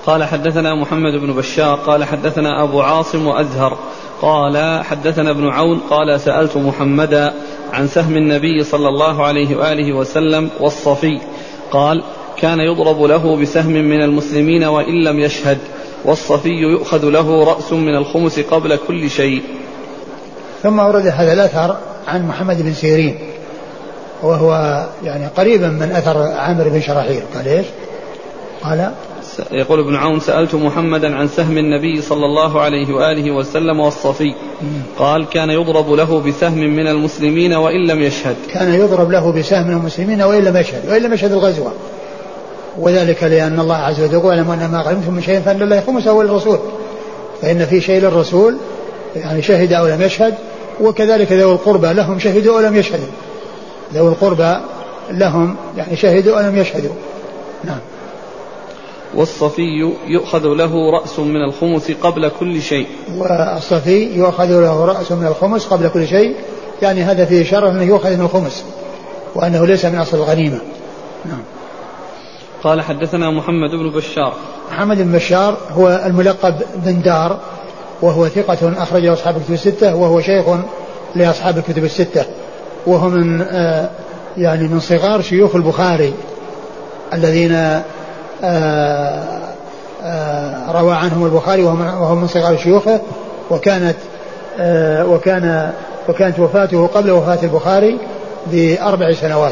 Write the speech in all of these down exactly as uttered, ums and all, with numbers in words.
قال حدثنا محمد بن بشار قال حدثنا أبو عاصم وأزهر قال حدثنا ابن عون قال سألت محمدا عن سهم النبي صلى الله عليه وآله وسلم والصفي قال كان يضرب له بسهم من المسلمين وإن لم يشهد والصفي يؤخذ له رأس من الخمس قبل كل شيء. ثم أورد هذا الأثر عن محمد بن سيرين وهو يعني قريبا من أثر عامر بن شراحيل. قال إيش؟ قال يقول ابن عون سألت محمدا عن سهم النبي صلى الله عليه وآله وسلم والصفي قال كان يضرب له بسهم من المسلمين وإن لم يشهد. كان يضرب له بسهم من المسلمين وإن لم يشهد وإن لم يشهد الغزوة، وذلك لأن الله عز وجل يقول أن ما غنمتم من شيء فإن لله خمسه وللرسول، فإن في شيء للرسول يعني شهد أو لم يشهد، وكذلك ذوي القربى لهم شهدوا أو لم يشهدوا، ذوي القربى لهم يعني شهدوا أو لم يشهدوا. نعم. والصفي يؤخذ له رأس من الخمس قبل كل شيء. والصفي يؤخذ له رأس من الخمس قبل كل شيء، يعني هذا فيه شرف أنه يؤخذ من الخمس وأنه ليس من أصل الغنيمة. نعم. قال حدثنا محمد بن بشار. محمد بن بشار هو الملقب بن دار، وهو ثقة أخرجه أصحاب الكتب الستة، وهو شيخ لأصحاب الكتب الستة، وهو من آه يعني من صغار شيوخ البخاري الذين آه آه روى عنهم البخاري، وهو من صغار شيوخه، وكانت آه وكان وكانت وفاته قبل وفاة البخاري بأربع سنوات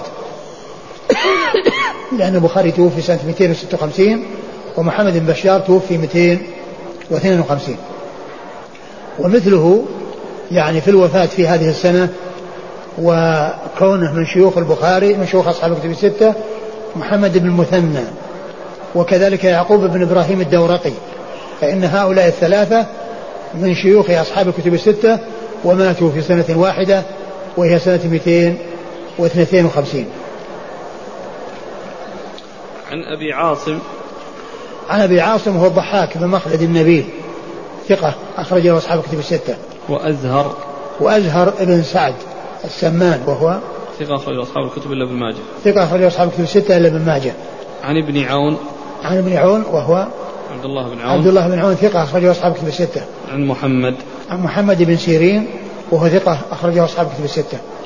لأن البخاري توفي سنة مئتين وستة وخمسين ومحمد بن بشار توفي مئتين واثنين وخمسين. ومثله يعني في الوفاة في هذه السنة وكونه من شيوخ البخاري من شيوخ أصحاب الكتب الستة محمد بن المثنى، وكذلك يعقوب بن إبراهيم الدورقي، فإن هؤلاء الثلاثة من شيوخ أصحاب الكتب الستة وماتوا في سنة واحدة وهي سنة مئتين واثنين وخمسين. عن أبي عاصم. عن أبي عاصم هو الضحاك بن مخلد النبيل ثقة أخرجه أصحاب الكتب الستة. وأزهر. وأزهر ابن سعد السمان وهو ثقة أخرجه أصحاب الكتب إلا ابن ماجه. ثقة أخرجه أصحاب الكتب الستة إلا ابن ماجه. عن ابن عون. عن ابن عون وهو عبد الله بن عون. عبد الله بن عون ثقة أخرجه أصحاب الكتب الستة. عن محمد. عن محمد بن سيرين وهو ثقة أخرجه أصحاب الكتب الستة.